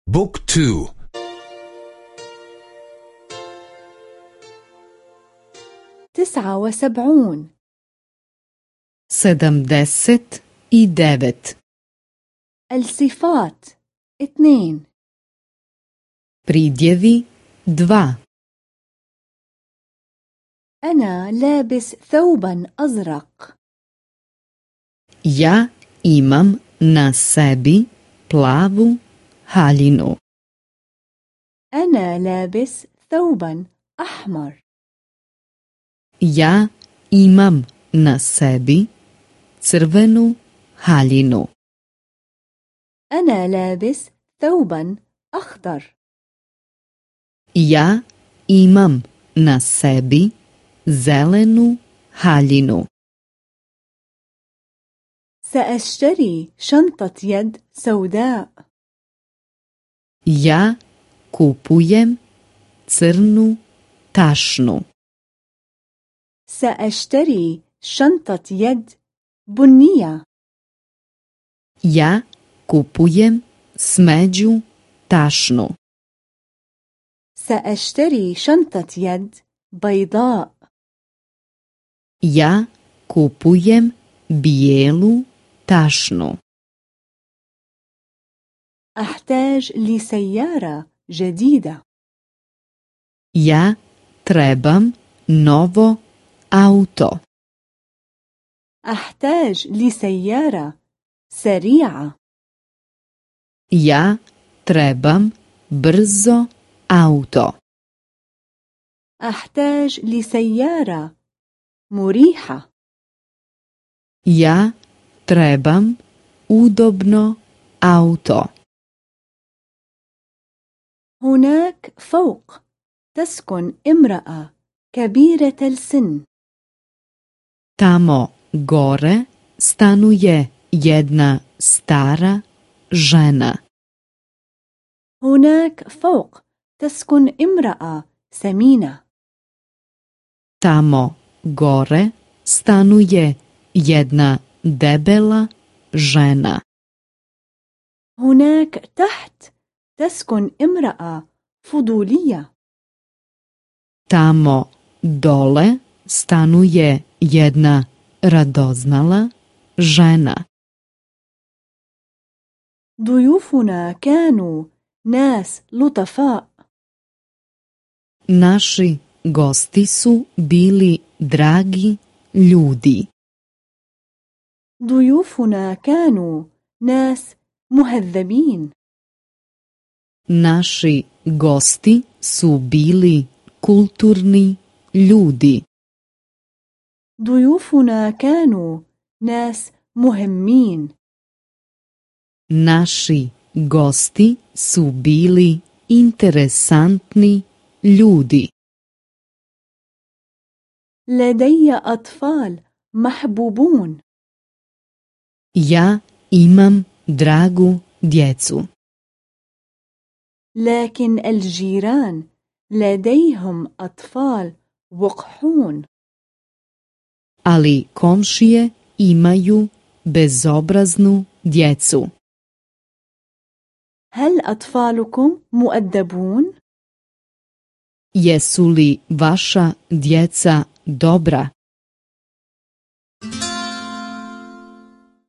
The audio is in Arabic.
بوك تو 79 79 الصفات 2 pridjevi 2 أنا لابس ثوبا أزرق. Ja imam na sebi plavu haljinu. أنا لابس ثوبا أحمر. Ja imam na sebi crvenu haljinu. أنا لابس ثوبا أخضر. Ja imam na sebi zelenu haljinu. سأشتري شنطة يد سوداء. Ja kupujem crnu tašnu. سأشتري شنطة يد بنية. Ja kupujem smeđu tašnu. سأشتري شنطة يد بيضاء. Ja kupujem bijelu tašnu. أحتاج لسيارة جديدة. Ja trebam novo auto. أحتاج لسيارة سريعة. Ja trebam brzo auto. أحتاج لسيارة مريحة. Ja trebam udobno auto. هناك فوق تسكن امرأة كبيرة السن. Tamo gore stanuje jedna stara žena. هناك فوق تسكن امرأة سمينة. Tamo gore stanuje jedna debela žena. هناك تحت تسكن امرأة فضولية. Tamo dole stanuje jedna radoznala žena. ضيوفنا كانوا ناس لطفاء. Naši gosti su bili dragi ljudi. ضيوفنا كانوا ناس مهذبين. Naši gosti su bili kulturni ljudi. ضيوفنا كانوا ناس مهمين. Naši gosti su bili interesantni ljudi. لدي أطفال محبوبون. Ja imam dragu djecu. لكن الجيران لديهم أطفال وقحون. Ali komšije imaju bezobraznu djecu. هل أطفالكم مؤدبون؟ Jesu li vaša djeca dobra?